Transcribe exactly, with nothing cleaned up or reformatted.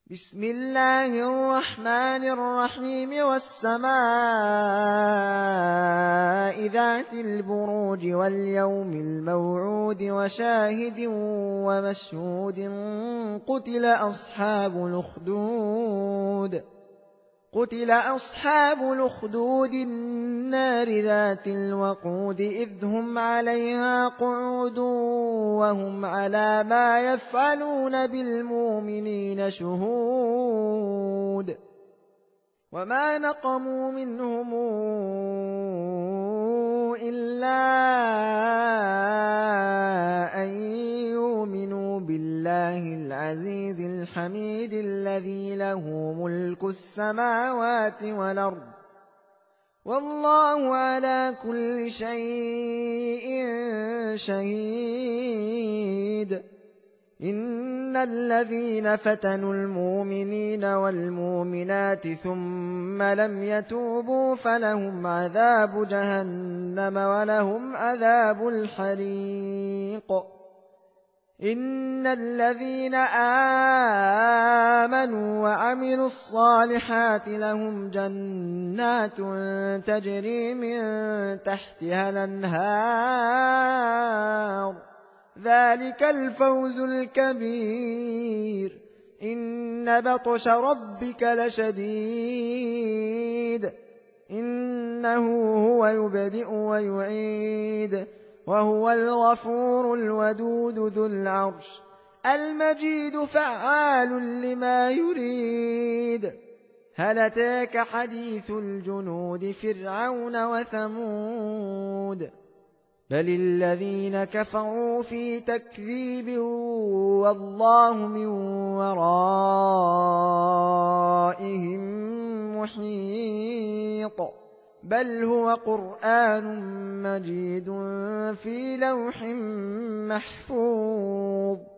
بسم الله الرحمن الرحيم والسماء ذات البروج واليوم الموعود وشاهد ومشهود قتل أصحاب الأخدود قتل أصحاب الأخدود النار ذات الوقود إذ هم عليها قعود وهم على ما يفعلون بالمؤمنين شهود وما نقموا منهم إلا أن يؤمنوا بالله العزيز الحميد الذي له ملك السماوات والأرض والله على كل شيء شهيد. إن الذين فتنوا المؤمنين والمؤمنات ثم لم يتوبوا فلهم عذاب جهنم ولهم عذاب الحريق. إن الذين آمنوا وعملوا الصالحات لهم جنات تجري من تحتها الأنهار ذلك الفوز الكبير. إن بطش ربك لشديد إنه هو يبدئ ويعيد وهو الغفور الودود ذو العرش المجيد فعال لما يريد. هل أتاك حديث الجنود فرعون وثمود بل الذين كفروا في تكذيب والله من ورائهم محيط بل هو قرآن مجيد في لوح محفوظ.